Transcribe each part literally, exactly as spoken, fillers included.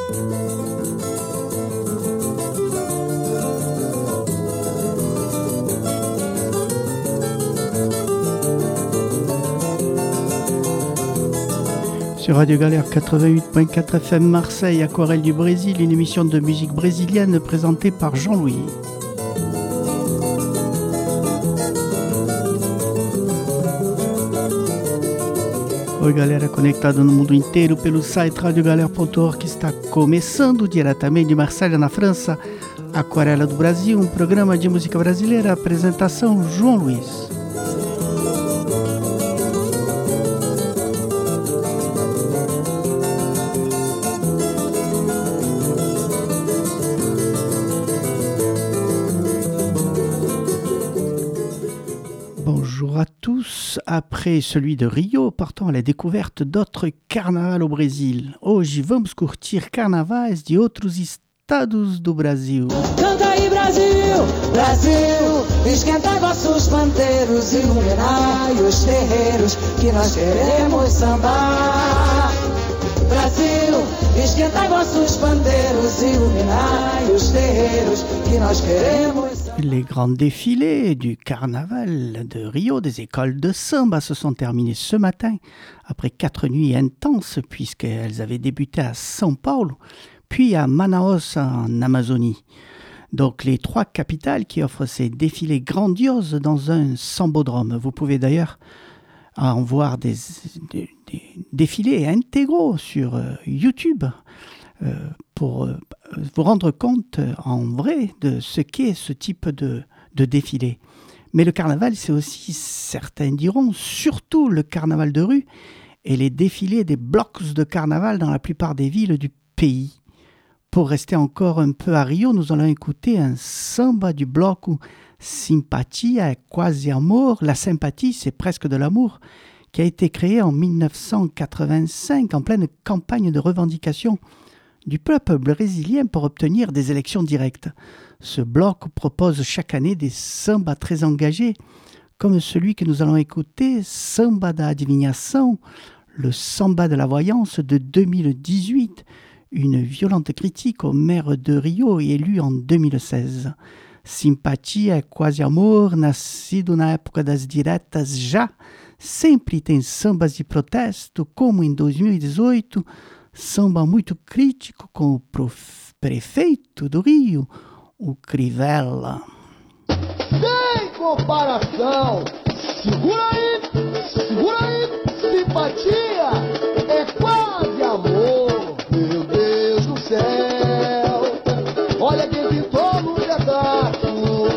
Sur Radio Galère quatre-vingt-huit virgule quatre F M Marseille, Aquarelle du Brésil, une émission de musique brésilienne présentée par Jean-Louis. Oi galera, conectado no mundo inteiro pelo site radio galera ponto org, que está começando diretamente de Marselha, na França, Aquarela do Brasil, um programa de música brasileira, apresentação João Luiz. Après celui de Rio, partons à la découverte d'autres carnavals au Brésil. Hoje vamos curtir carnavais de outros estados do Brasil. Canta aí Brasil, Brasil, esquenta vossos pandeiros, iluminai os terreiros, que nós queremos sambar. Brasil, esquentai vossos pandeiros, iluminai os terreiros, que nós queremos sambar. Les grands défilés du carnaval de Rio, des écoles de samba, se sont terminés ce matin, après quatre nuits intenses, puisqu'elles avaient débuté à São Paulo, puis à Manaus en Amazonie. Donc les trois capitales qui offrent ces défilés grandioses dans un sambodrome. Vous pouvez d'ailleurs en voir des, des, des défilés intégraux sur euh, YouTube euh, pour euh, vous rendre compte euh, en vrai de ce qu'est ce type de, de défilé. Mais le carnaval, c'est aussi, certains diront, surtout le carnaval de rue et les défilés des blocs de carnaval dans la plupart des villes du pays. Pour rester encore un peu à Rio, nous allons écouter un samba du bloc où Simpatia é quase amor. La sympathie, c'est presque de l'amour, qui a été créé en dix-neuf cent quatre-vingt-cinq en pleine campagne de revendication du peuple brésilien pour obtenir des élections directes. Ce bloc propose chaque année des sambas très engagés, comme celui que nous allons écouter, Samba da Adivinhação, le samba de la voyance de deux mille dix-huit, une violente critique au maire de Rio élu en deux mille seize. Simpatia é quase amor, nascido na época das diretas já, sempre tem sambas de protesto, como em dois mil e dezoito, samba muito crítico com o prof... prefeito do Rio, o Crivella. Sem comparação, segura aí, segura aí, simpatia é quase amor, meu Deus do céu, olha quem pintou no pedaço,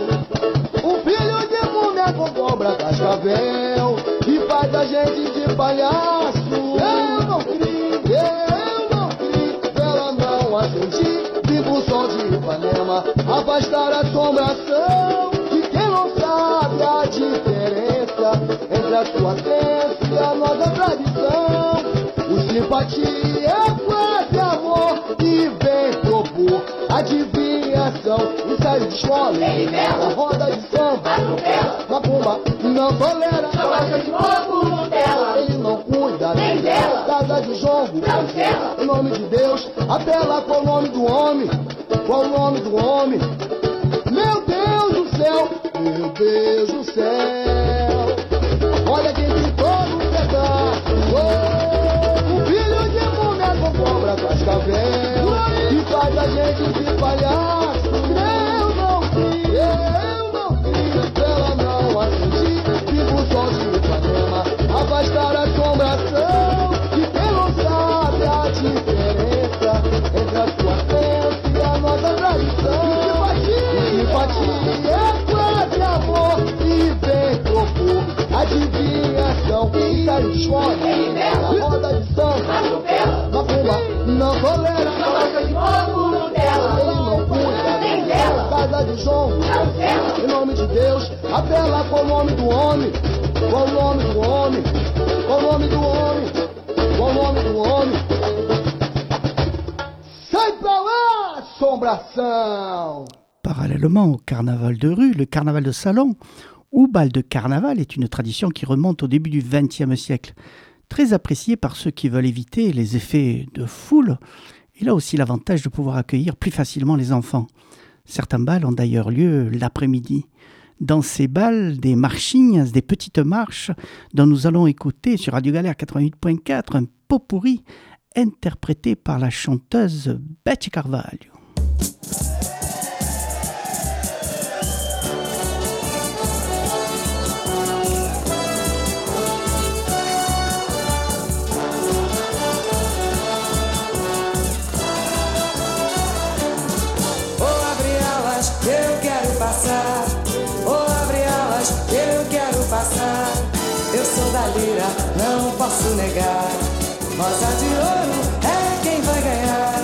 um filho de mulher com cobra cascavel, e faz a gente de palhaço. Eu não criei, eu não criei, ela não atendi, vivo o sol de Ipanema, afastar a assombração de quem não sabe a diferença entre a sua crença e a nossa tradição. O simpatia é quase amor e vem propor adivinhação, ensaio de escola, na roda de samba, na bomba, não tolera, não gosta de ovo, Nutella, ele não cuida nem dela, casa de jogo, cancela, em nome de Deus, apela com o nome do homem, qual o nome do homem, meu Deus do céu, meu Deus do céu, olha quem ficou no pedaço, oh, o filho de mulher com cobra cascavel, e faz a gente de palhaço. Eu não quis, eu não quis, ela não atendi, vivo o sol de Ipanema, afastar a assombração de quem não sabe a diferença entre a sua crença e a nossa tradição. Simpatia é quase amor e vem propor adivinhação, ensaio de escola, na roda de samba, na bomba, não tolera, não gosta de ovo, Nutella, ele não cuida nem dela, casa de jogo, cancela, em nome de Deus, apela com o nome do homem, com o nome do homem, com o nome do homem, com o nome do homem. Sai pra lá, assombração! Parallèlement au carnaval de rue, le carnaval de salon ou bal de carnaval est une tradition qui remonte au début du vingtième siècle, très appréciée par ceux qui veulent éviter les effets de foule Il a aussi l'avantage de pouvoir accueillir plus facilement les enfants. Certains bals ont d'ailleurs lieu l'après-midi. Dans ces bals, des marchings, des petites marches, dont nous allons écouter sur Radio Galère quatre-vingt-huit point quatre un pot-pourri interprété par la chanteuse Betty Carvalho. Eu sou da lira, não posso negar. Rosa de ouro é quem vai ganhar.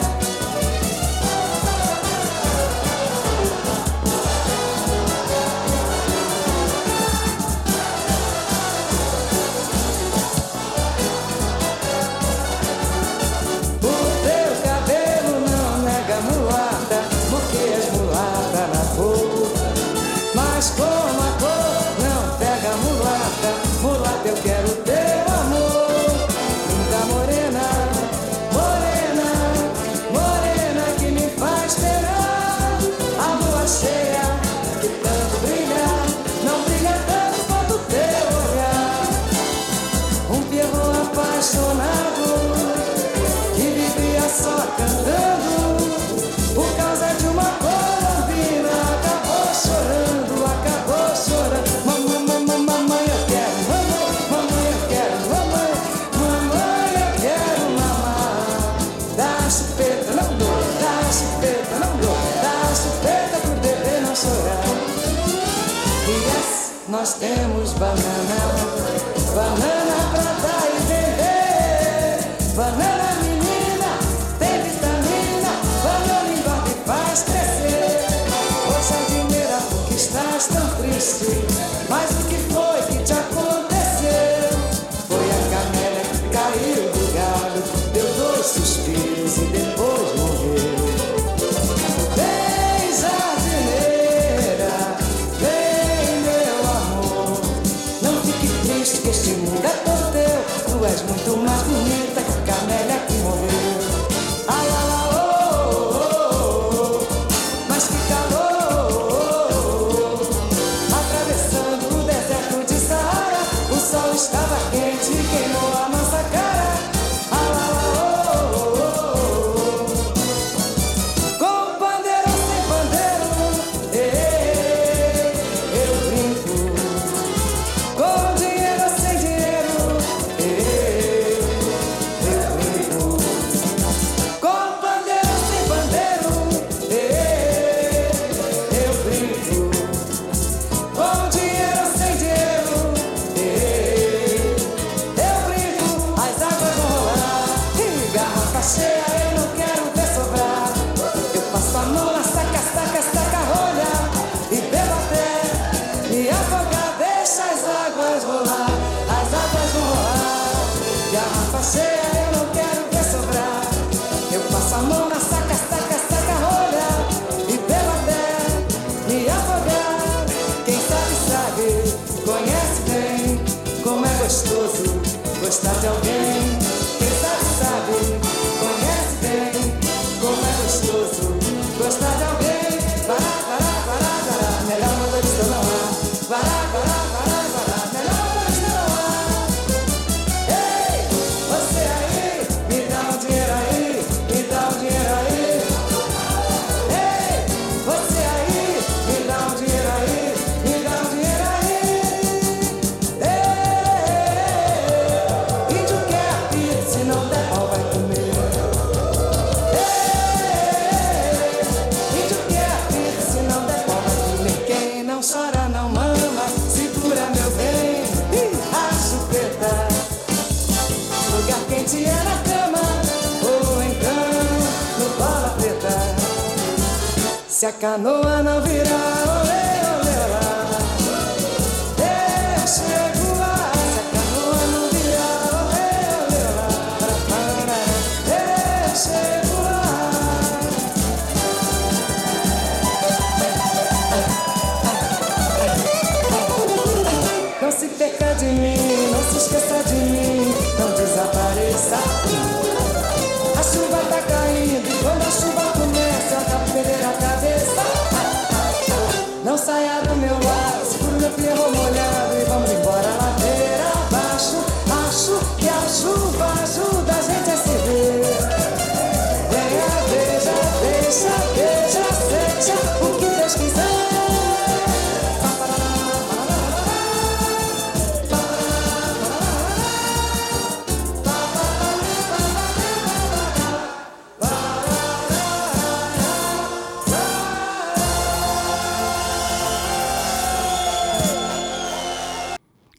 O teu cabelo não nega mulata, porque és mulata na cor. Mas como a cor não pega mulata, mulata eu quero teu amor. Linda morena, morena, morena que me faz esperar. A lua cheia que tanto brilha, não brilha tanto quanto teu olhar. Um pierrot apaixonado que vivia só cantando por causa de uma colombina, acabou chorando, acabou chorando. Nós temos banana, banana pra dar e vender. Banana menina, tem vitamina, banana engorda e faz crescer. Ô jardineira, por que estás tão triste? Mas o que foi que te aconteceu? Foi a camélia que caiu do galho, deu dois suspiros e depois morreu. Vem jardineira, que este mundo é todo teu. Tu és muito mais bonita que a camélia que morreu. Ai, ai, ai, oh, oh, oh, mas que calor, oh, oh. Atravessando o deserto de Saara, o sol estava quente e queimou a nossa cara. Ai, ai, ai, oh, oh, oh. Com pandeiro ou sem pandeiro, eh, eu brinco. Com dinheiro ou sem dinheiro, eh, eu brinco. Com pandeiro ou sem pandeiro, eh, eu brinco. Com dinheiro ou sem dinheiro, eh, eu brinco. As águas vão rolar e garrafa cheia eu não quero ver sobrar. Eu passo a mão na saca, saca, saca rolha e bebo até me afogar. Deixa as águas rolar, as águas vão rolar. Garrafa cheia eu não quero ver sobrar. Eu passo a mão na saca, saca, saca rolha e bebo até me afogar. Quem sabe, sabe, conhece bem como é gostoso gostar de alguém. Quem sabe, sabe, conhece bem como é gostoso gostar de alguém. Vará, vará, vará, vará, melhor motorista não há. Vará, vará, vará, vará, melhor motorista não há. Ei, você aí, me dá um dinheiro aí, me dá um dinheiro aí. Ei, você aí, me dá um dinheiro aí, me dá um dinheiro aí. Ei, índio quer apito, se não der pau vai comer. Ei, índio quer apito, se não der pau vai comer. Quem não chora não mama, segura meu bem, a chupeta. Lugar quente é na cama, ou então no bola preta. Se a canoa não virar, olê, olê, olá, eu chego lá. Se a canoa não virar, olê, olê, olá, eu chego lá. Não se perca de mim, não se esqueça de mim, não desapareça. A chuva tá caindo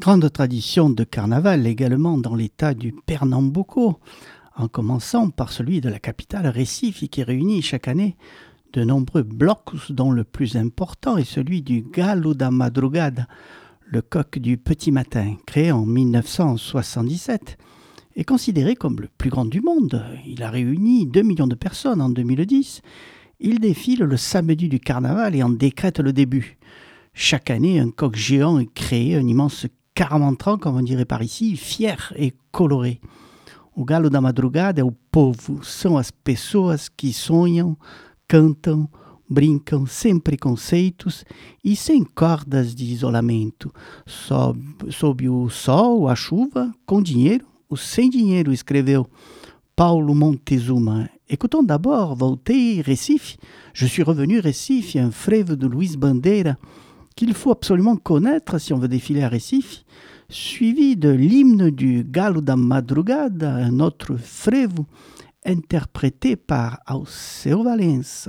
Grande tradition de carnaval également dans l'état du Pernambuco, en commençant par celui de la capitale Recife qui réunit chaque année de nombreux blocs dont le plus important est celui du Galo da Madrugada, le coq du petit matin, créé en mille neuf cent soixante-dix-sept, est considéré comme le plus grand du monde. Il a réuni deux millions de personnes en deux mille dix. Il défile le samedi du carnaval et en décrète le début. Chaque année, un coq géant est créé, un immense caramantran, comme on dirait par ici, fier et coloré. O Galo da Madrugada é o povo, são as pessoas que sonham, cantam, brincam sem preconceitos e sem cordas de isolamento, sob, sob o sol, a chuva, com dinheiro ou sem dinheiro, escreveu Paulo Montezuma. Écoutons d'abord Voltei Recife. Je suis revenu Recife, un frevo de Luis Bandeira qu'il faut absolument connaître si on veut défiler à Recife, suivi de l'hymne du Galo da Madrugada, un autre frevo interprété par Alceu Valença.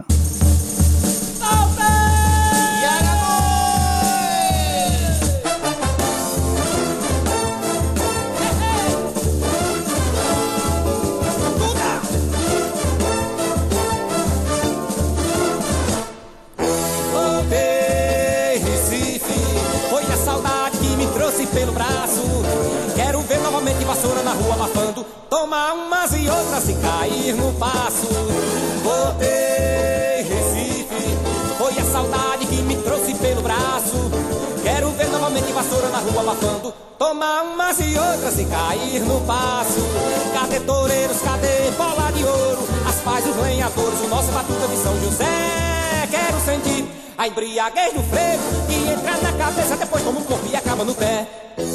Pelo braço, quero ver novamente vassoura na rua abafando, tomar umas e outras e cair no passo. Voltei Recife, foi a saudade que me trouxe pelo braço. Quero ver novamente vassoura na rua abafando, tomar umas e outras e cair no passo. Cadê toureiros, cadê bola de ouro, as paz dos lenhadores, o nosso batuta de São José. Quero sentir a embriaguez do frevo que entra na cabeça, depois toma um corpo e acaba no pé.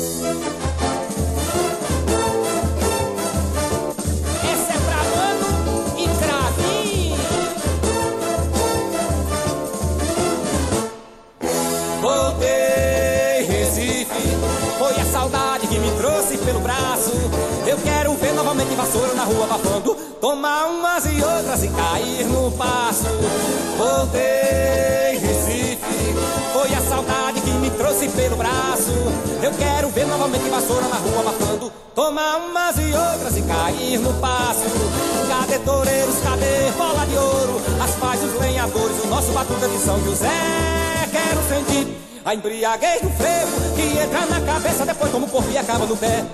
Essa é pra mano e cravinho. Voltei Recife, foi a saudade que me trouxe pelo braço. Eu quero ver novamente vassoura na rua abafando, tomar umas e outras e cair no passo. Voltei Recife, foi a saudade que me trouxe pelo braço. Eu quero ver novamente vassoura na rua abafando, tomar umas e outras e cair no passo. Cadê toureiros, cadê bola de ouro, as paz dos lenhadores, o nosso batuta de São José. Quero sentir a embriaguez do frevo que entra na cabeça, depois toma o corpo e acaba no pé.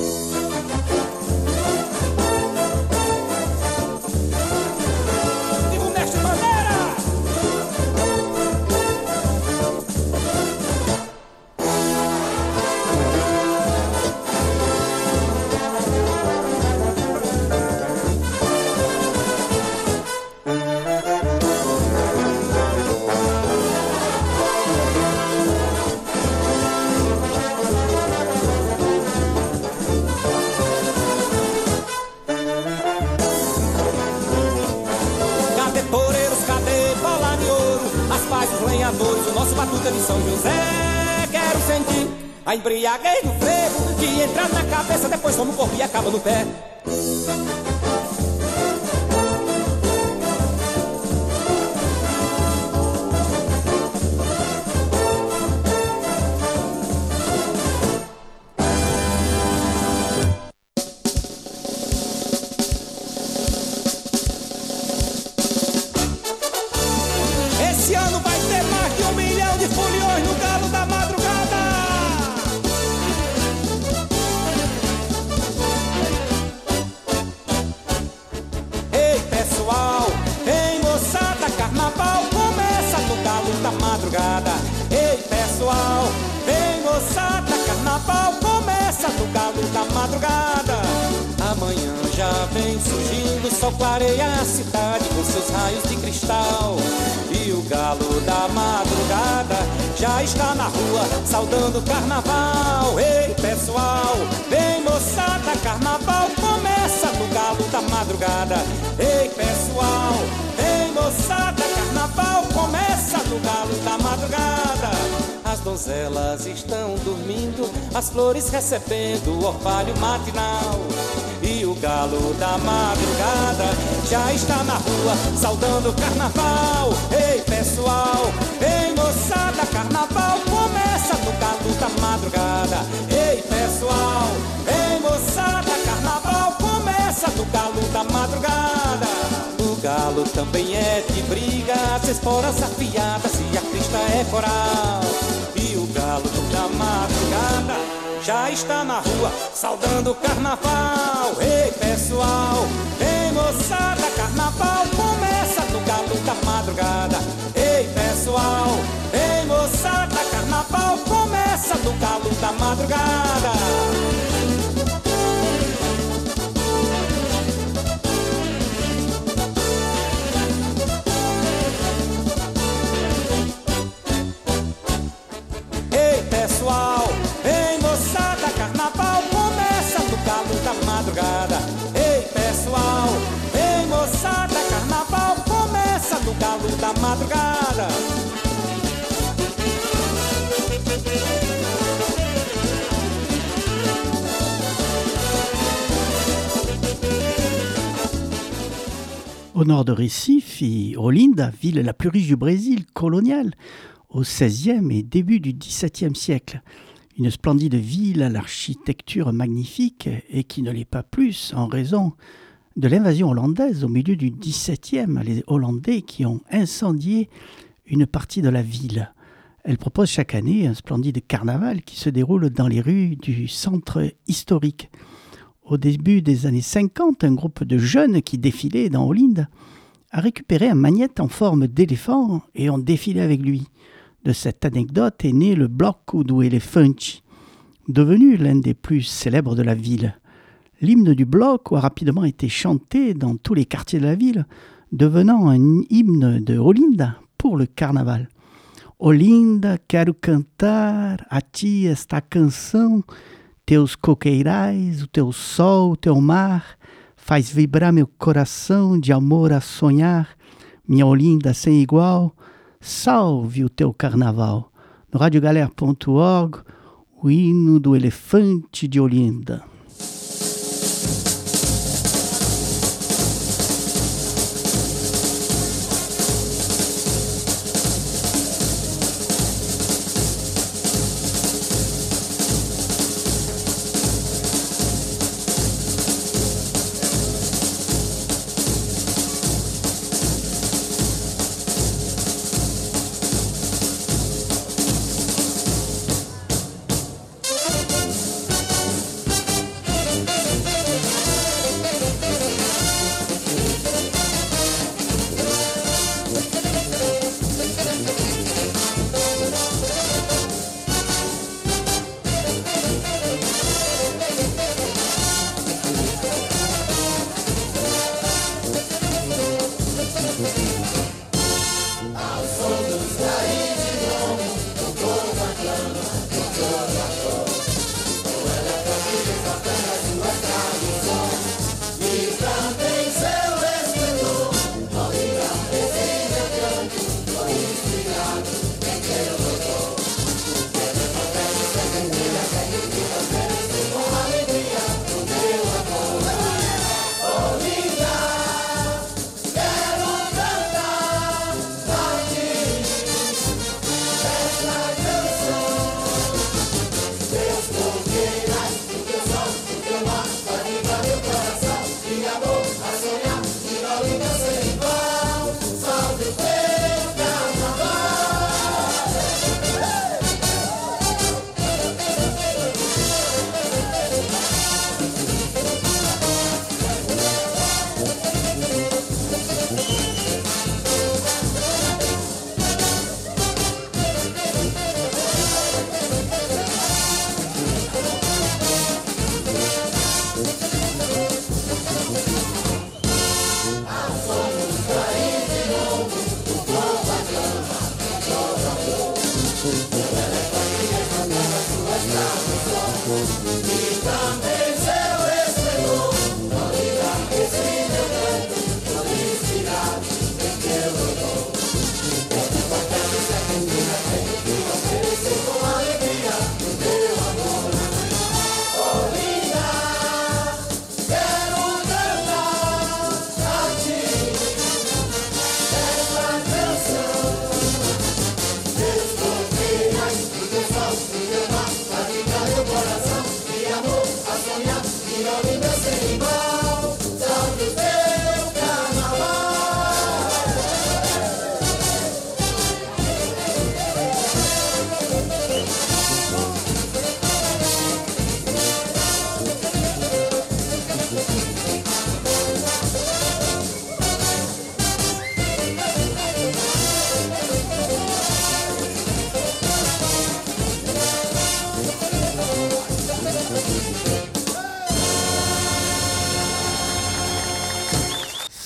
O nosso batuta de São José. Quero sentir a embriaguez do frevo que entra na cabeça, depois toma o corpo e acaba no pé. Esse ano vai ter mais de um milhão de foliões no Galo da Madrugada. Ei pessoal, ei moçada, carnaval começa no Galo da Madrugada. Ei pessoal, ei moçada, carnaval começa no Galo da Madrugada. Amanhã já vem surgindo, o sol clareia a cidade com seus raios de cristal. E o Galo da Madrugada já está na rua saudando o carnaval. Ei pessoal, vem moçada, carnaval começa no Galo da Madrugada. Ei pessoal, vem moçada, carnaval começa no Galo da Madrugada. As donzelas estão dormindo, as flores recebendo o orvalho matinal. E o Galo da Madrugada já está na rua saudando o carnaval. Ei pessoal, ei moçada, carnaval começa no Galo da madrugada. Ei, pessoal, ei, moçada, carnaval começa no galo da madrugada. O galo também é de briga, as esporas afiadas e a crista é coral. E o galo da madrugada já está na rua, saudando o carnaval. Ei, pessoal, ei, moçada, carnaval começa no galo da madrugada. Ei, pessoal, ei, moçada, carnaval começa no galo da madrugada. Ei, pessoal, ei, moçada, carnaval começa no galo da madrugada. Ei, pessoal, ei, moçada, carnaval começa no galo da madrugada. Au nord de Recife et Olinda, ville la plus riche du Brésil colonial, au seizième et début du dix-septième siècle. Une splendide ville à l'architecture magnifique et qui ne l'est pas plus en raison de l'invasion hollandaise au milieu du dix-septième, les Hollandais qui ont incendié une partie de la ville. Elle propose chaque année un splendide carnaval qui se déroule dans les rues du centre historique. Au début des années cinquante, un groupe de jeunes qui défilaient dans Olinda a récupéré un magnète en forme d'éléphant et ont défilé avec lui. De cette anecdote est né le Bloco do Elefante, devenu l'un des plus célèbres de la ville. L'hymne du Bloco a rapidement été chanté dans tous les quartiers de la ville, devenant un hymne de Olinda pour le carnaval. Olinda, quero cantar a ti esta canção, teus coqueirais, o teu sol, o teu mar, faz vibrar meu coração de amor a sonhar, minha Olinda sem igual, salve o teu carnaval. No radio galera ponto org, o hino do elefante de Olinda.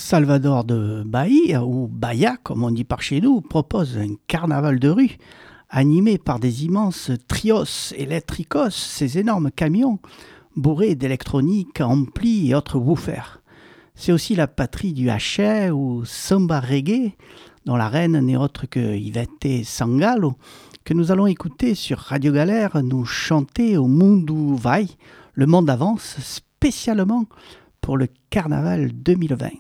Salvador de Bahia, ou Bahia comme on dit par chez nous, propose un carnaval de rue animé par des immenses trios électricos, ces énormes camions bourrés d'électronique, amplis et autres woofers. C'est aussi la patrie du haché ou samba reggae, dont la reine n'est autre que Ivete Sangalo, que nous allons écouter sur Radio Galère nous chanter au Mundo Vai, le monde avance, spécialement pour le carnaval deux mille vingt.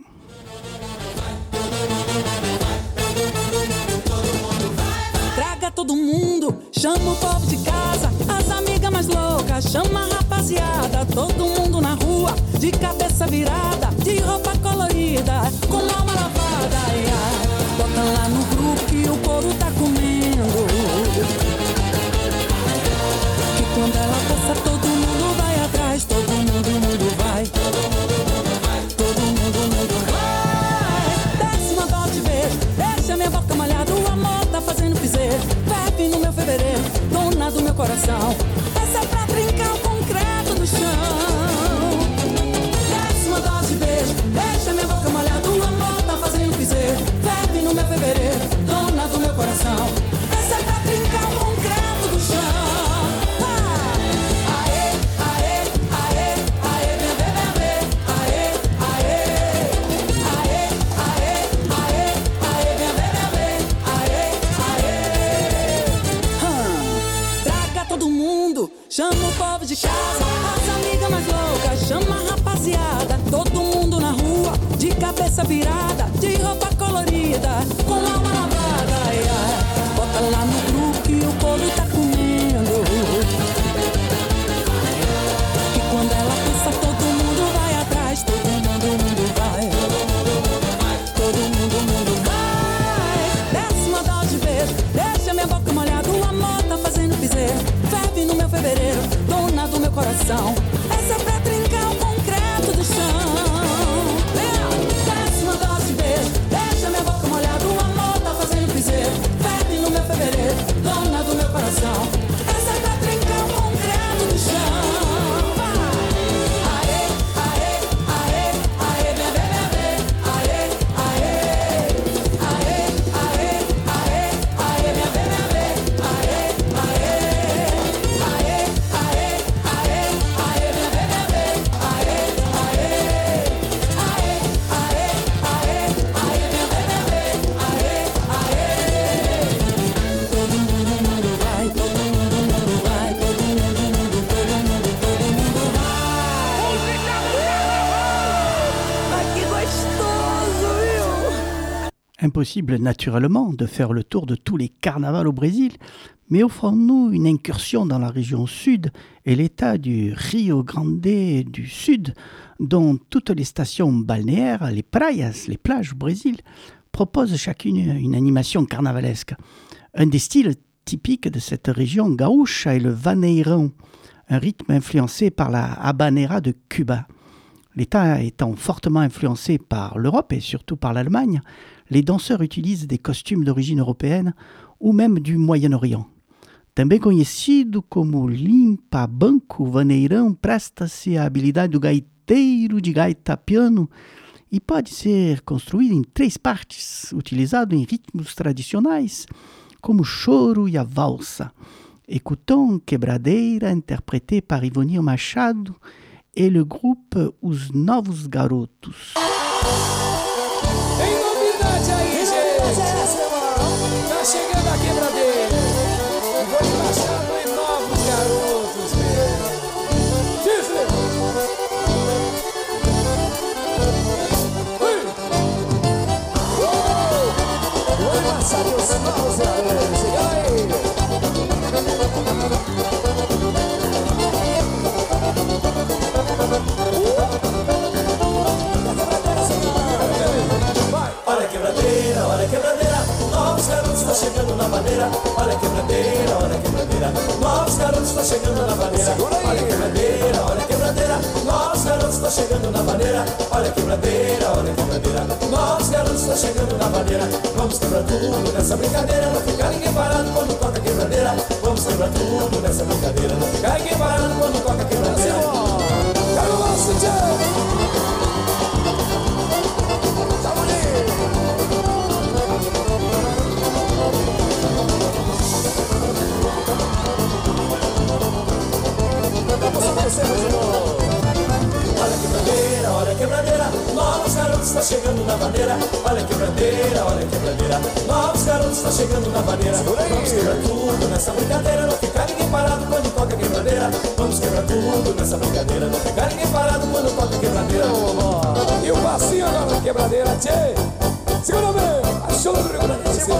Traga todo mundo, chama o povo de casa, as amigas mais loucas, chama a rapaziada, todo mundo na rua, de cabeça virada, de roupa colorida, com alma lavada, ai, ai. Bota lá no grupo que o couro tá comendo, que quando ela passa todo mundo vai atrás, todo mundo, mundo vai, todo mundo, mundo vai. Desce uma dó de beijo, deixa minha boca molhada, o amor tá fazendo piseiro, bebe no meu fevereiro, dona do meu coração, essa é pra trincar o concreto do chão. Desce uma dó de beijo, deixa minha boca molhada, o amor tá fazendo piseiro, bebe no meu fevereiro, dona do meu coração, essa é pra trincar o concreto do chão. Chama o povo de casa, as amigas mais loucas, chama a rapaziada, todo mundo na rua, de cabeça virada, de roupa colorida, com alma lavada, ai, ai. Bota lá no grupo que o povo tá comendo, que quando ela passa todo mundo vai atrás, todo mundo, mundo vai, todo mundo, mundo vai. Desce uma dó de beijo, deixa minha boca molhada, o amor tá fazendo piseiro, ferve no meu fevereiro, dona do meu coração, essa é pra trincar o concreto do chão. Desce uma dose de beijo, deixa minha boca molhada, o amor tá fazendo piseiro, ferve no meu fevereiro, dona do meu coração, essa é pra trincar o concreto do chão. Aê, aê, aê, aê, bebê, bebê, aê, aê, aê, aê, aê, aê, bebê, bebê, aê, aê. Impossible naturellement de faire le tour de tous les carnavals au Brésil, mais offrons-nous une incursion dans la région sud et l'état du Rio Grande du Sud, dont toutes les stations balnéaires, les praias, les plages au Brésil, proposent chacune une animation carnavalesque. Un des styles typiques de cette région gaúcha est le vaneirão, un rythme influencé par la habanera de Cuba. L'État étant fortement influencé par l'Europe et surtout par l'Allemagne, les danseurs utilisent des costumes d'origine européenne ou même du Moyen-Orient. Também conhecido como limpa-banco, o vaneirão presta-se à habilidade do gaiteiro de gaita piano e pode ser construído em três partes, utilizado em ritmos tradicionais como o choro e a valsa. Écoutons Quebradeira, interprété par Ivonir Machado et le groupe Os Novos Garotos. Tem novidade aí, gente! Tá chegando a quebradeira! Ivonir Machado e Novos Garotos, meu! Dizem! Ui! Oi, Machado e os Novos Garotos! Chega aí! Olha a quebradeira, olha a quebradeira, novos garotos tá chegando na maneira. Olha a quebradeira, olha a quebradeira, novos garotos tá chegando na maneira. Olha a quebradeira, olha a quebradeira, novos garotos tá chegando na maneira. Olha a quebradeira, olha a quebradeira, novos garotos tá chegando na maneira. Vamos quebrar tudo nessa brincadeira, não ficar ninguém parado quando toca a quebradeira. Vamos quebrar tudo nessa brincadeira, não ficar ninguém parado quando toca a quebradeira. Quero o nosso tchau! quebradeira, olha a quebradeira. Novos garotos tá chegando na vaneira. Vamos quebrar tudo nessa brincadeira. Não ficar ninguém parado quando toca a quebradeira. Vamos quebrar tudo nessa brincadeira. Não ficar ninguém parado quando toca a quebradeira. E o passinho agora na quebradeira, tchê. Segura bem, achou o Rio Grande do Sul.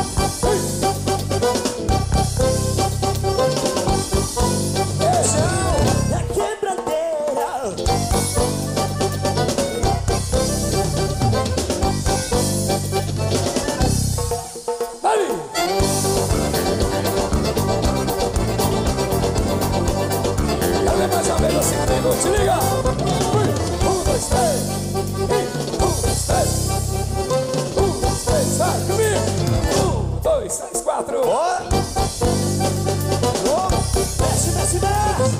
Se liga! Um, dois, três! Um, dois, três! Um, dois, três! Vai comigo! Um, dois, três, quatro! Desce, desce, desce!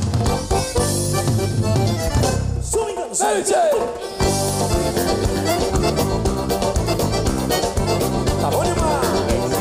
Swing, swing! Tá bom demais!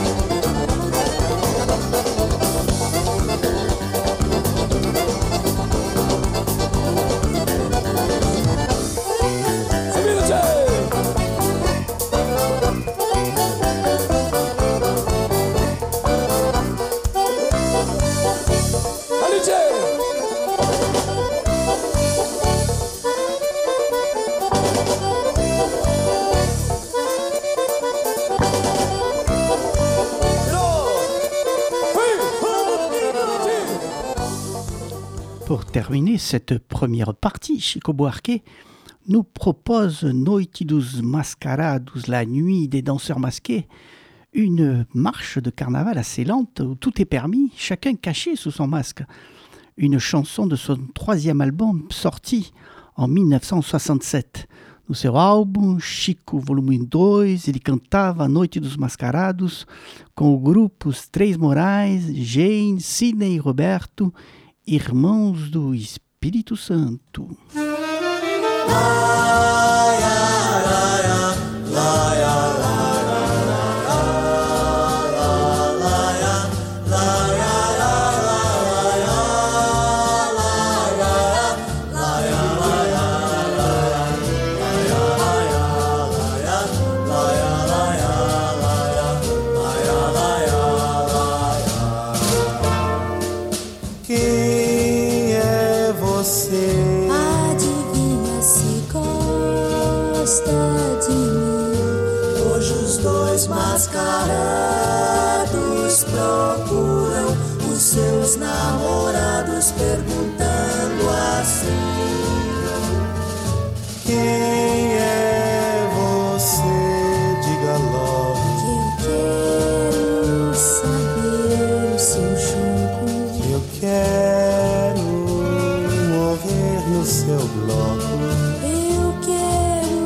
Pour terminer cette première partie, Chico Buarque nous propose Noite dos Mascarados, la nuit des danseurs masqués, une marche de carnaval assez lente où tout est permis, chacun caché sous son masque. Une chanson de son troisième album sorti en mille neuf cent soixante-sept. No seu álbum, Chico Volume dois, ele cantava Noite dos Mascarados com o grupo Os Três Morais, Jane, Sidney e Roberto, Irmãos do Espírito Santo. Mascarados procuram os seus namorados perguntando assim: quem é você? Diga logo que eu quero saber o seu jogo, que eu quero morrer no seu bloco, eu quero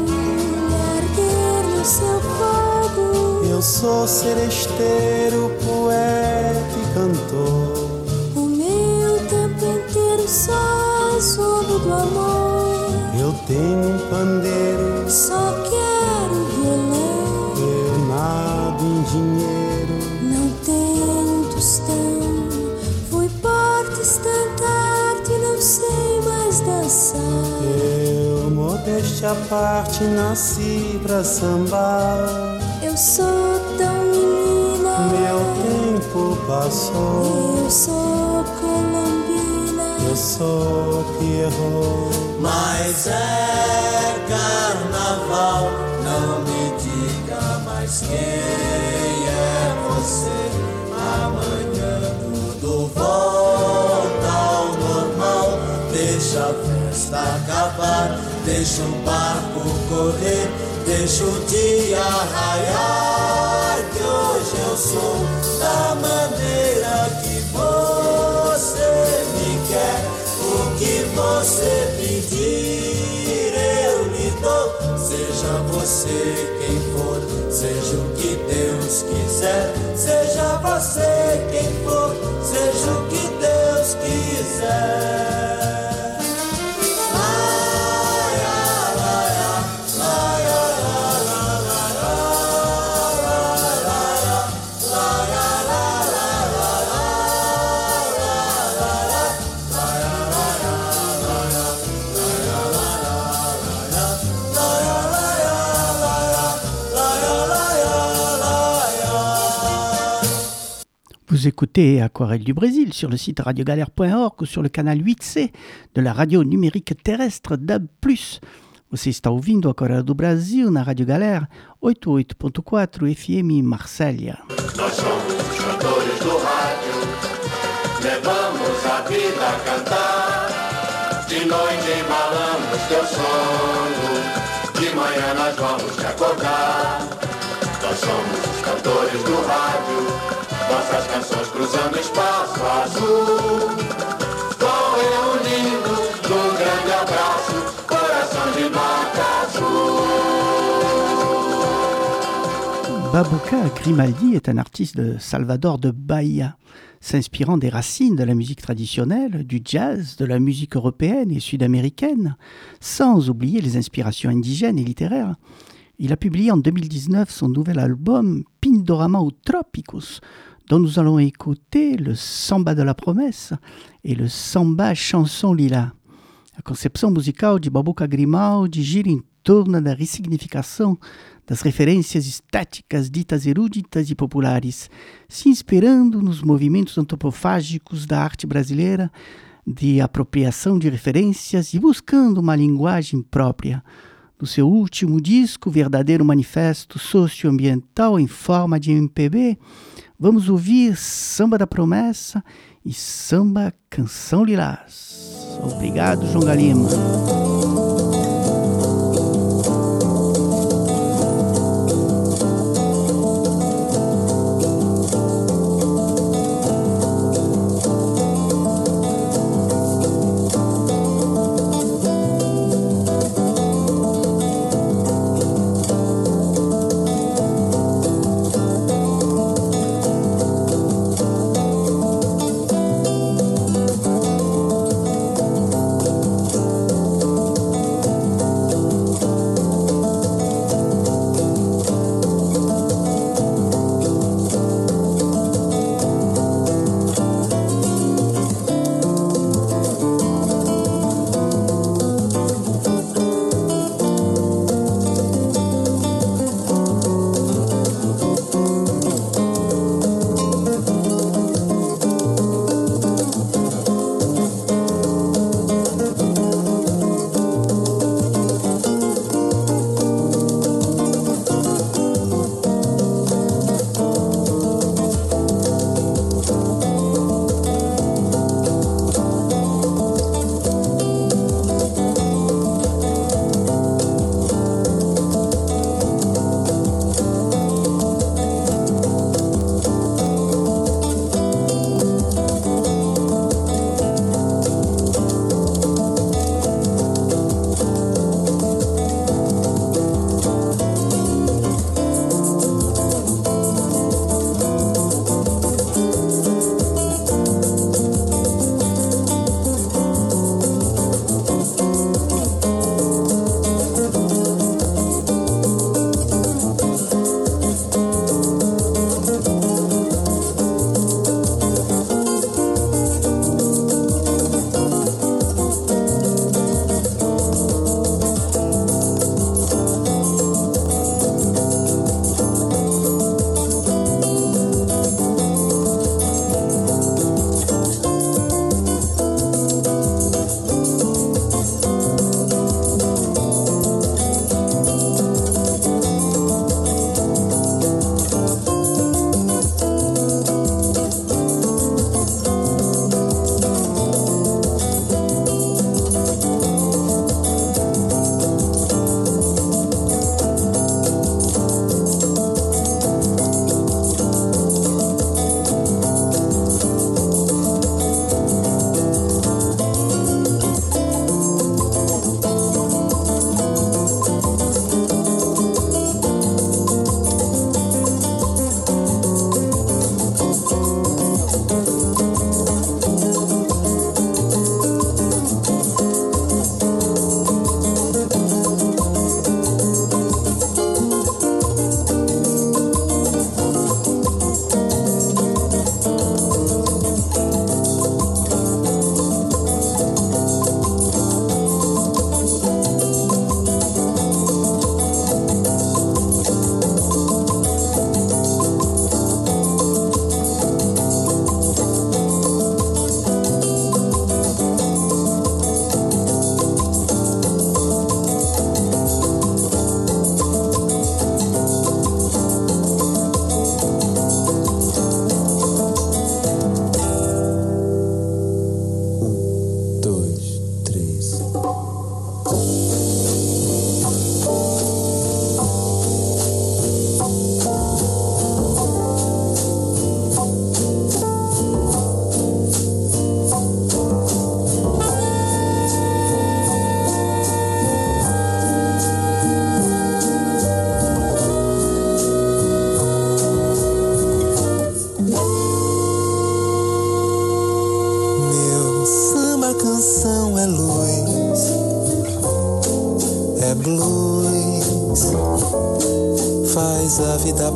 arder no seu fogo. Eu sou seresteiro, poeta e cantor. O meu tempo inteiro só soube do amor. Eu tenho um pandeiro, só quero violão. Eu nado em dinheiro, não tenho tostão. Fui portes tanta arte, não sei mais dançar. Eu, modéstia à parte, nasci pra sambar. Eu sou tão menina, meu tempo passou. Eu sou colombina, eu sou Pierrot. Mas é carnaval, não me diga mais quem é você. Amanhã tudo volta ao normal. Deixa a festa acabar, deixa o barco correr, deixa o dia raiar, que hoje eu sou da maneira que você me quer. O que você pedir eu lhe dou. Seja você quem for, seja o que Deus quiser. Seja você quem for, seja o que Deus quiser. La la la Vous écoutez Aquarelle du Brésil sur le site radio galère point org ou sur le canal huit C de la radio numérique terrestre D A B plus. Você está ouvindo Aquarelle do Brasil na Rádio Galera oitenta e oito ponto quatro F M Marsella. Nós somos os cantores do rádio, levamos a vida a cantar. De noite embalamos teu sono, de manhã nós vamos te acordar. Nós somos os cantores do rádio, nossas canções cruzando espaço azul. Com reunindo num grande abraço, coração de nota azul. Babuca Grimaldi est un artiste de Salvador de Bahia, s'inspirant des racines de la musique traditionnelle, du jazz, de la musique européenne et sud-américaine, sans oublier les inspirations indigènes et littéraires. Il a publié en deux mille dix-neuf son nouvel album Pindorama ou Tropicus, dont nous allons écouter le Samba de la Promesse et le Samba Chanson Lila. A concepção musical de Babuca Grimaldi gira em torno da ressignificação das referências estéticas ditas eruditas e populares, se inspirando nos movimentos antropofágicos da arte brasileira, de apropriação de referências e buscando uma linguagem própria. No seu último disco, Verdadeiro Manifesto Socioambiental em forma de M P B, vamos ouvir Samba da Promessa e Samba Canção Lilás. Obrigado, João Galima. Thank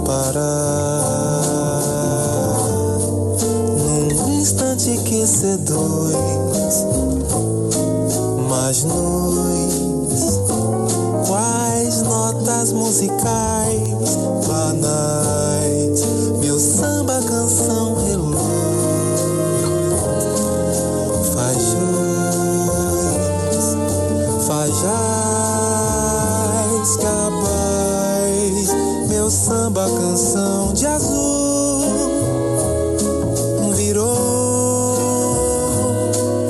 parar. Num instante que seduz, mas nos quais notas musicais banais meu samba canção reluz, faz jus, faz jaz, cabais meu samba canção de azul virou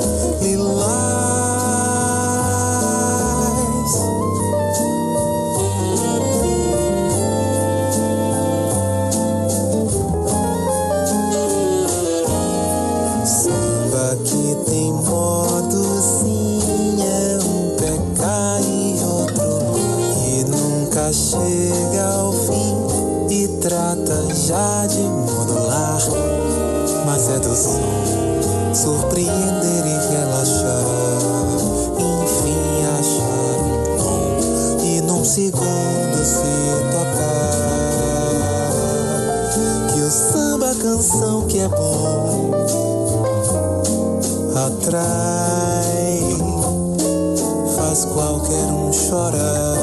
lilás. Samba que tem modo sim é um pecar e outro que nunca chega ao fim e trata já de modular, mas é do som surpreender e relaxar, enfim achar um tom e num segundo se tocar, que o samba canção que é bom atrai, faz qualquer um chorar,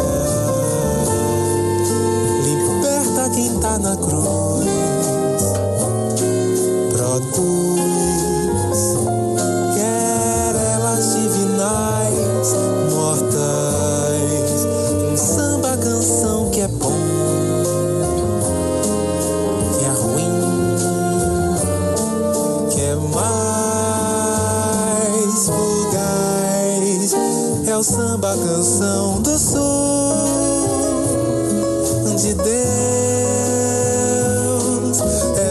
liberta quem tá na cruz, produz querelas divinais, mortais, um samba canção que é bom, que é ruim, que é mais fugaz, é o samba canção do sul de Deus, é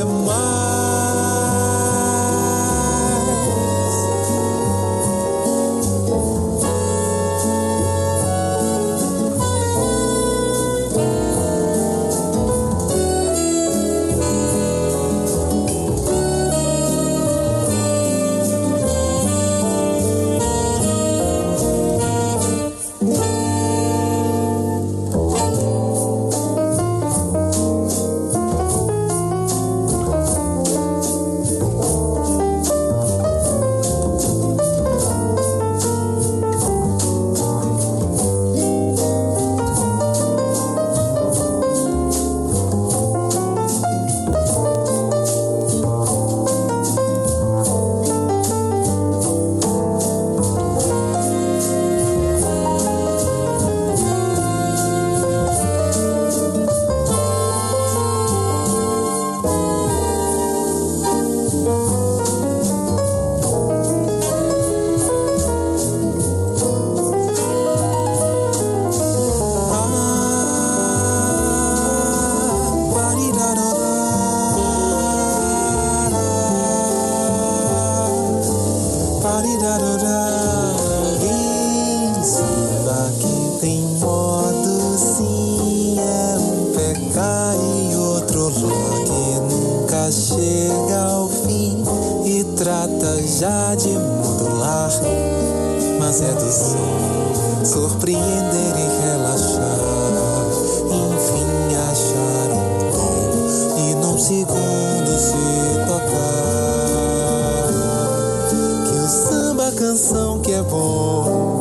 samba que tem modo sim é um pecar e outro lá que nunca chega ao fim e trata já de modular, mas é do som surpreender e relaxar, enfim achar um tom e num segundo se tocar, que o samba canção que é bom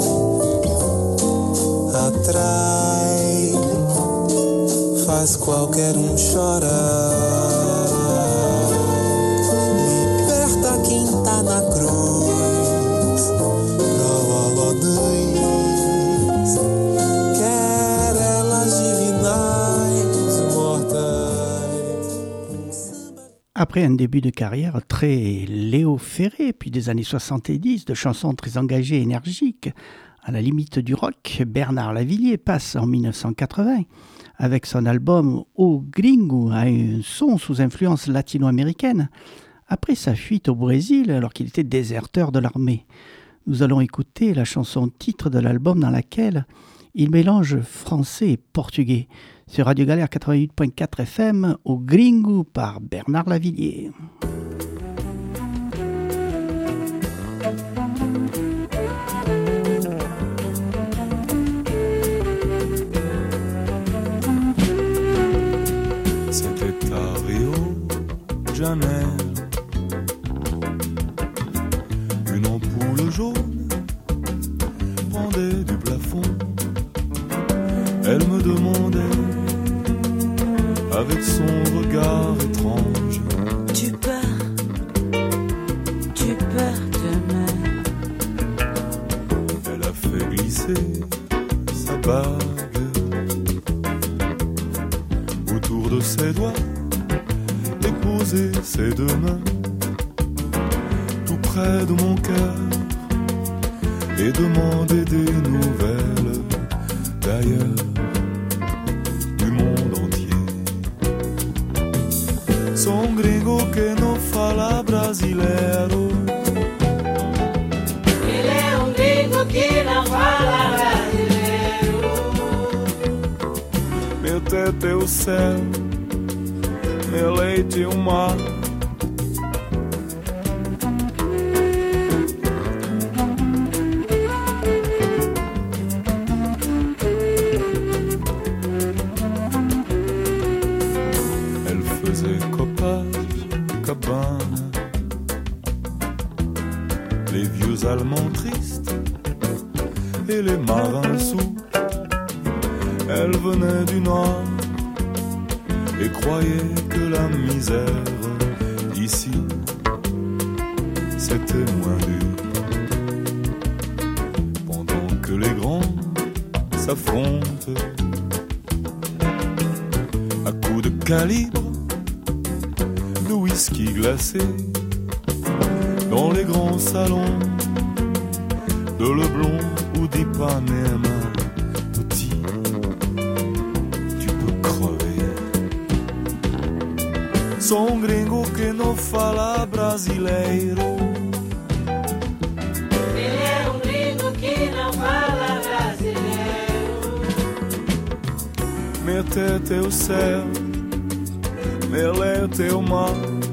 atrai, faz qualquer um chorar, liberta quem tá na cruz, produz querelas divinais, mortais. Après un début de carrière très Léo Ferré, puis des années soixante-dix, de chansons très engagées et énergiques, à la limite du rock, Bernard Lavilliers passe en mille neuf cent quatre-vingts avec son album O Gringo à un son sous influence latino-américaine, après sa fuite au Brésil alors qu'il était déserteur de l'armée. Nous allons écouter la chanson titre de l'album dans laquelle il mélange français et portugais. Sur Radio Galère quatre-vingt-huit point quatre F M, O Gringo par Bernard Lavilliers. à Rio de Janeiro. Une ampoule jaune pendait du plafond. Elle me demandait avec son regard étrange: Tu pars, tu pars demain. Elle a fait glisser sa bague autour de ses doigts et posé ses deux mains tout près de mon cœur et demandé des nouvelles d'ailleurs, du monde entier. Son gringo que non fala brasileiro. Ele é um gringo que não fala brasileiro. Meu teto é o céu, meu leite é o mar. Les vieux Allemands tristes et les marins sous. Elle venait du nord et croyait que la misère ici c'était moins dur. Pendant que les grands s'affrontent à coups de calibre, de whisky glacé dans les grands salons de Leblon ou d'Ipanema. Petit, tu peux crever. Son gringo que não fala brasileiro. Ele é um gringo que não fala brasileiro. Minha teta é o céu, meu leite é o mar.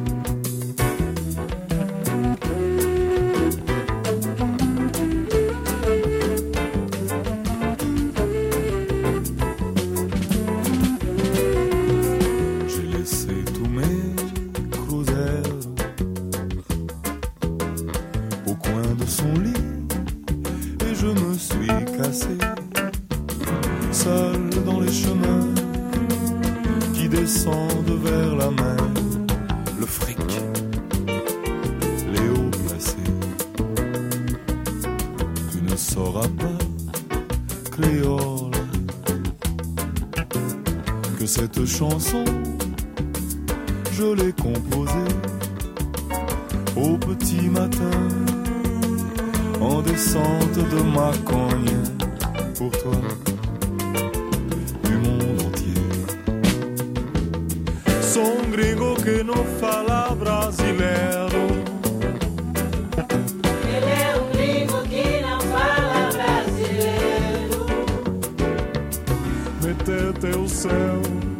Chanson, je l'ai composée au petit matin en descente de ma cogne pour toi, du monde entier. Son gringo que não fala brasileiro. Ele é um gringo que não fala brasileiro. Metete o céu,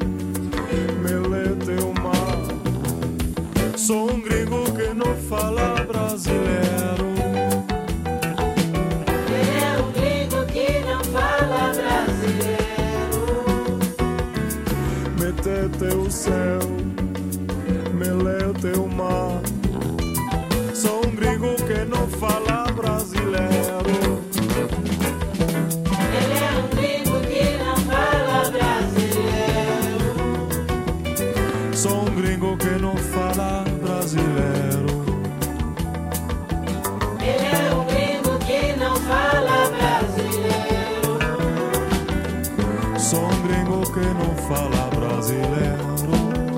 teu mar. Sou um gringo que não fala brasileiro. Ele é um gringo que não fala brasileiro. Metete o céu, meleu teu mar. Sou um gringo que não fala brasileiro. Ele é um gringo que não fala brasileiro. Sou um gringo que não fala brasileiro. Ele é um gringo que não fala brasileiro. Sou um gringo que não fala brasileiro.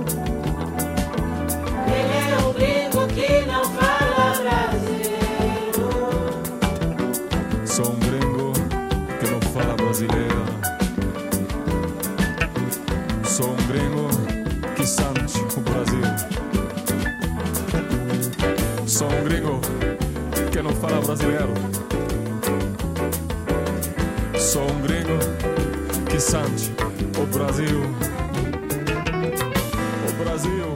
Ele é um gringo que não fala brasileiro. Sou um gringo que não fala brasileiro. Sou um gringo que sente o Brasil. Sou um gringo que não fala brasileiro. Sou um gringo que sente o Brasil. O Brasil.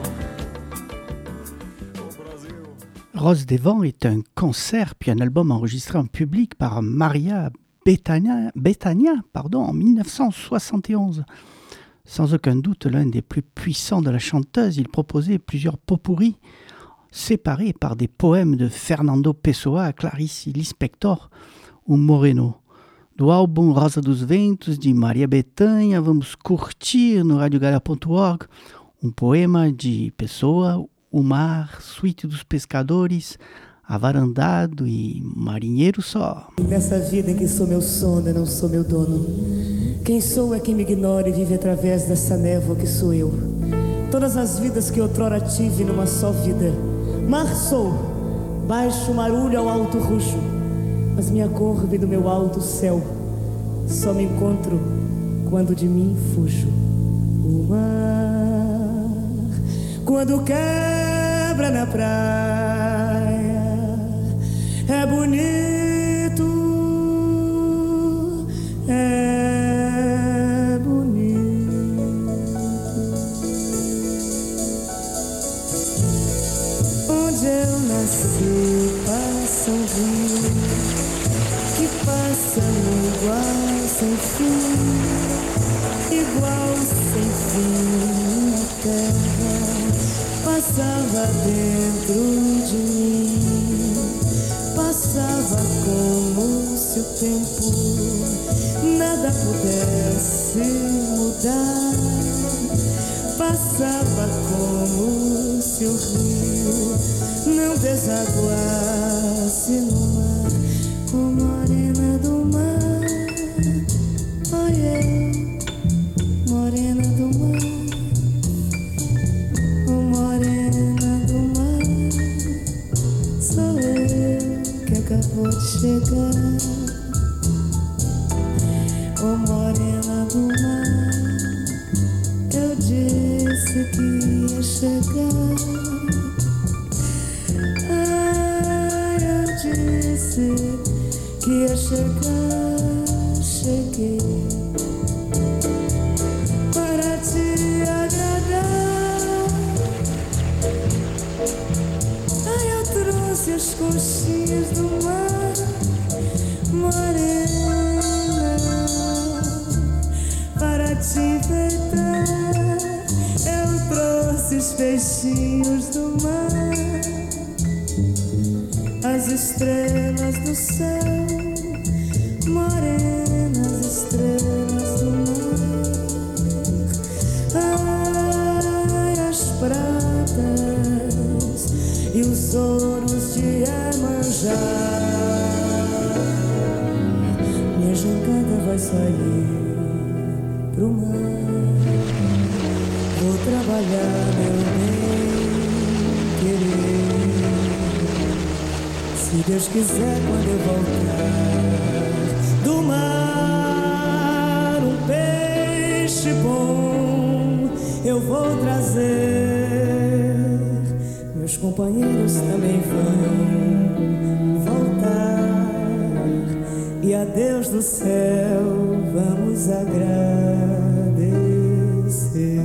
O Brasil. Rose des Vents est un concert puis un album enregistré en public par Maria Bethania, Bethania pardon, en mille neuf cent soixante et onze. Sans aucun doute, l'un des plus puissants de la chanteuse, il proposait plusieurs pot-pourris séparés par des poèmes de Fernando Pessoa, Clarice Lispector ou Moreno. Do álbum Rosa dos Ventos, de Maria Bethânia, vamos curtir no radio galha ponto org um poema de Pessoa, O Mar, Suíte dos Pescadores, Avarandado e Marinheiro Só. Nessa vida em que sou meu sono e não sou meu dono, quem sou é quem me ignora e vive através dessa névoa que sou eu. Todas as vidas que outrora tive numa só vida. Mar sou, baixo marulho ao alto ruxo, mas minha cor vem do meu alto céu. Só me encontro quando de mim fujo. O mar, quando quebra na praia, é bonito, é bonito. Onde eu nasci passa um rio que passa no igual sem fim, igual sem fim na terra, passava dentro de mim. Passava como se o tempo nada pudesse mudar. Passava como se o rio não desaguasse no mar. Oh, morena do mar, oh eu, morena do mar, oh morena do mar, sou eu que acabou de chegar. Oh morena do mar, eu disse que ia chegar. Ah, eu disse que ia chegar, cheguei para te agradar. Ai, eu trouxe as conchinhas do mar, morena, para te enfeitar. Eu trouxe os peixinhos do mar, as estrelas do céu, morenas estrelas do mar. Ai, as pratas e os ouros de Iemanjá. Minha jangada vai sair pro mar. Vou trabalhar, meu bem querer. Se Deus quiser, quando eu voltar do mar, um peixe bom eu vou trazer. Meus companheiros também vão voltar, e a Deus do céu vamos agradecer.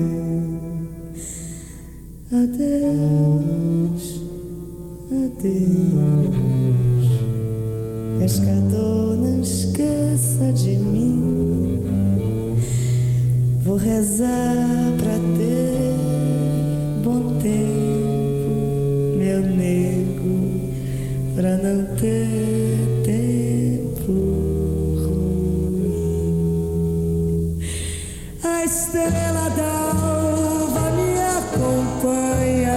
Adeus, adeus, pescador, não esqueça de mim. Vou rezar pra ter bom tempo, meu nego, pra não ter tempo ruim. A estrela d'alva me acompanha,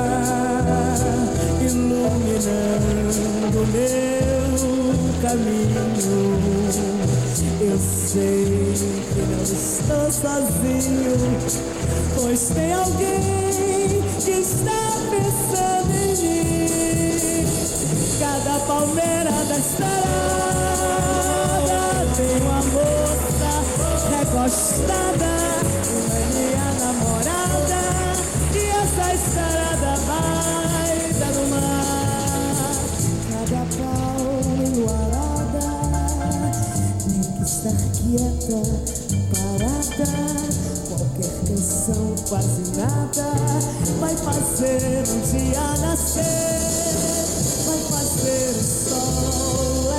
iluminando meu caminho. Eu sei que não estou sozinho, pois tem alguém que está pensando em mim. Cada palmeira da estrada tem uma moça recostada, uma minha namorada, e essa estrada vai dar no mar. Cada palma enluarada tem que estar quieta, parada. Qualquer canção, quase nada, vai fazer um dia nascer, vai fazer o sol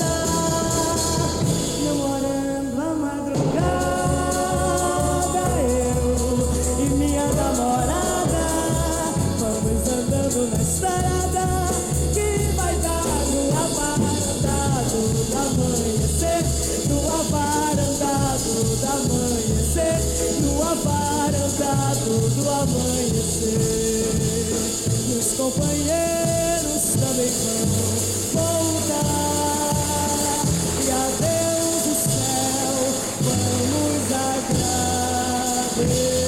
levantar, namorando a madrugada. amanhecer. E os companheiros também vão voltar. E a Deus do céu vamos agradecer.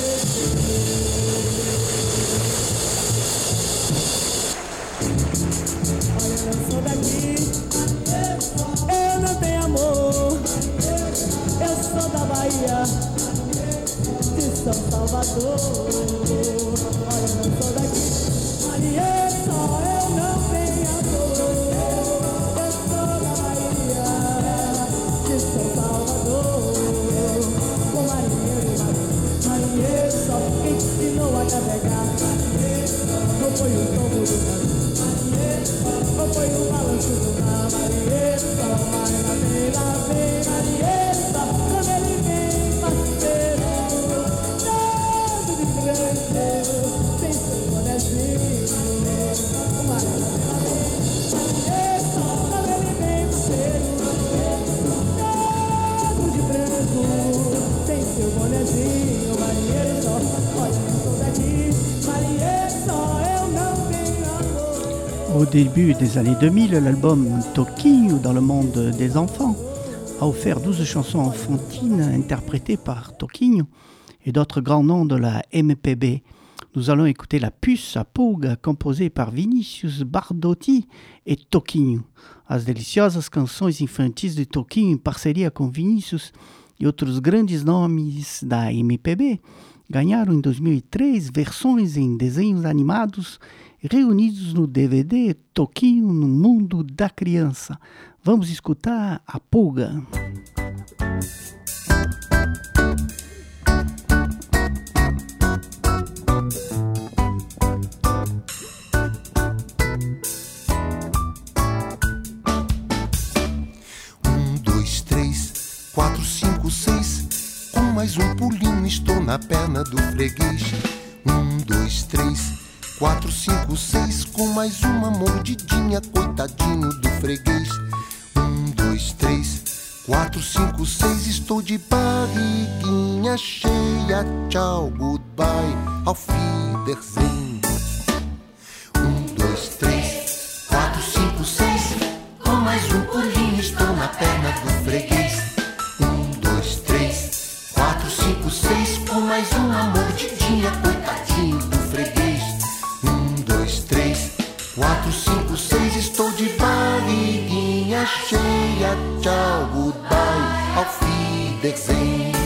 Olha, eu sou daqui, eu não tenho amor. Eu sou da Bahia, de São Salvador. Olha, eu sou daqui, Maria, só eu não tenho amor. Eu sou da Bahia, de São Salvador. Com Maria, Maria, só quem ensinou a navegar. Não foi o tombo do navio, não foi o balanço do mar. Maria, só vai lá vem, lá vem, Maria, só quando ele vem parceiro. Nada de grande, sem seu bonezinho. Maria, lá vem, Maria, só quando ele vem parceiro. Nada de branco, sem seu bonezinho. Maria, só, olha, eu sou daqui. Maria, só eu não tenho amor. Au début des années deux mille, l'album Toquinho dans le monde des enfants a offert douze chansons enfantines interprétées par Toquinho et d'autres grands noms de la M P B. Nous allons écouter La Puce à Pouga, composée par Vinícius Bardotti et Toquinho. As deliciosas canções infantis de Toquinho em parceria com Vinícius e outros grandes nomes da M P B ganharam em dois mil e três versões em desenhos animados reunidos no D V D Toquinho no Mundo da Criança. Vamos escutar a Pulga. Um, dois, três, quatro, cinco, seis. Com mais um pulinho estou na perna do freguês. Um, dois, três, quatro, cinco, seis, com mais uma mordidinha, coitadinho do freguês. Um, dois, três, quatro, cinco, seis, estou de barriguinha cheia. Tchau, goodbye, auf Wiedersehen. Um, dois, três, quatro, cinco, seis, com mais um pulinho estou na perna do freguês. Um, dois, três, quatro, cinco, seis, com mais uma mordidinha, coitadinho do freguês. Um, dois, três, quatro, cinco, seis, estou de barriguinha cheia. Tchau, goodbye, auf Wiedersehen.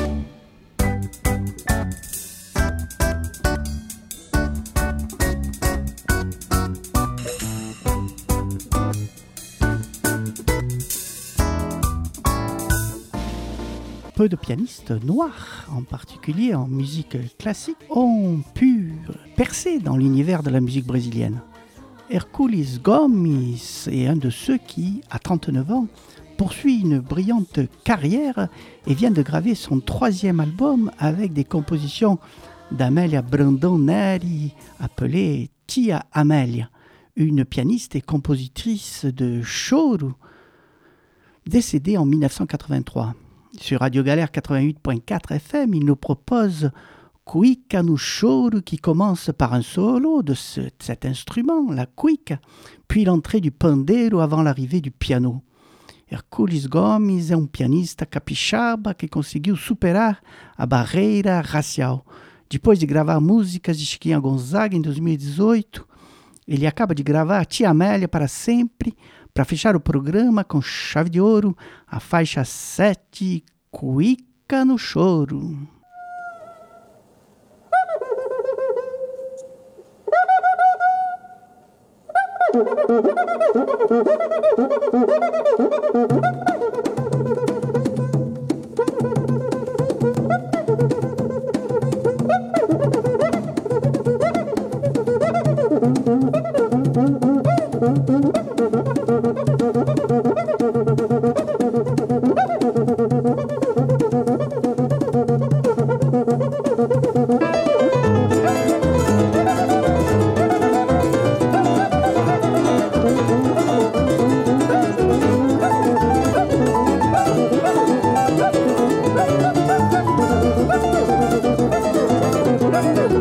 Peu de pianistes noirs, en particulier en musique classique, ont pu percer dans l'univers de la musique brésilienne. Hercules Gomes est un de ceux qui, à trente-neuf ans, poursuit une brillante carrière et vient de graver son troisième album avec des compositions d'Amélia Brandão-Nery, appelée Tia Amélia, une pianiste et compositrice de choro, décédée en dix-neuf cent quatre-vingt-trois. Sur Radio Galère quatre-vingt-huit virgule quatre F M, il nous propose Cuica no Choro, qui commence par un solo de ce, cet instrument, la cuica, puis l'entrée du pandeiro avant l'arrivée du piano. Hercules Gomes é um pianista capixaba que conseguiu superar a barreira racial. Depois de gravar músicas de Chiquinha Gonzaga em dois mil e dezoito, ele acaba de gravar Tia Amélia para sempre, para fechar o programa com chave de ouro, a faixa sete, Cuica no Choro. Thank you.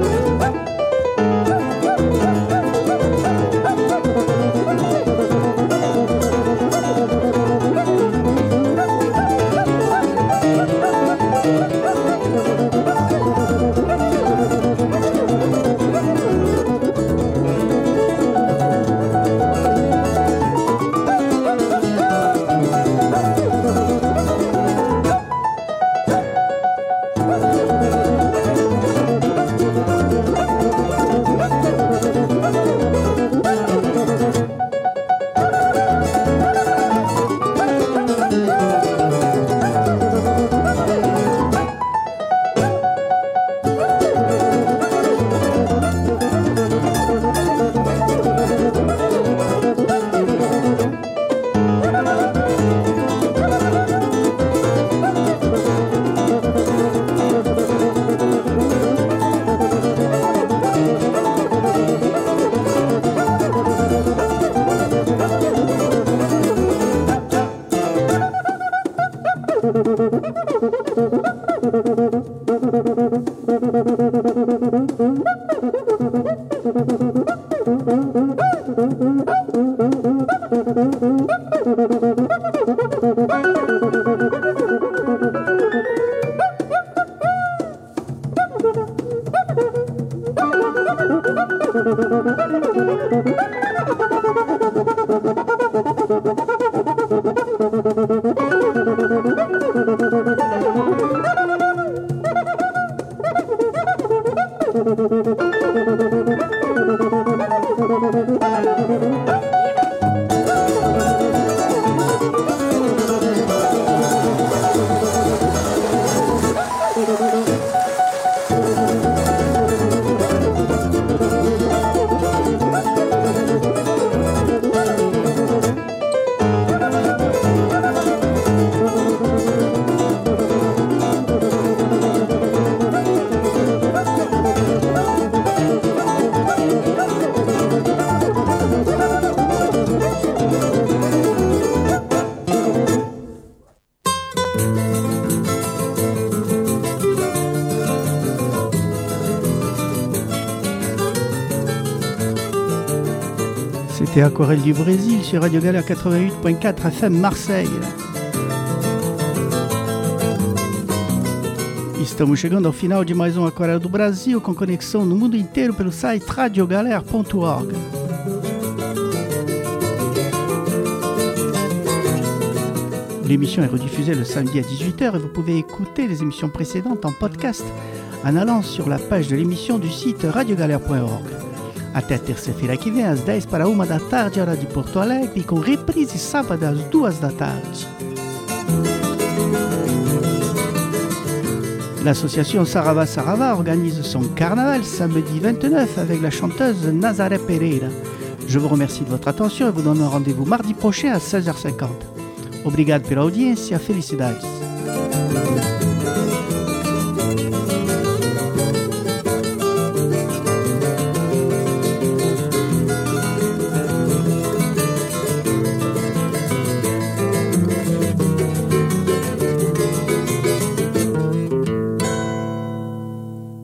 C'était Aquarelle du Brésil sur Radio Galère quatre-vingt-huit point quatre F M Marseille. Estamos chegando ao final de mais um Aquarela do Brasil, com conexão no mundo inteiro pelo site radio galère ponto org. L'émission est rediffusée le samedi à dix-huit heures et vous pouvez écouter les émissions précédentes en podcast en allant sur la page de l'émission du site radio galère ponto org. Até terça-feira que vem, às dez para uma da tarde, hora de Porto Alegre, com reprise sábado às duas da tarde. L'association Sarava Sarava organise son carnaval samedi vingt-neuf avec la chanteuse Nazaré Pereira. Je vous remercie de votre attention et vous donne un rendez-vous mardi prochain à seize heures cinquante. Obrigado pela audiência, felicidades.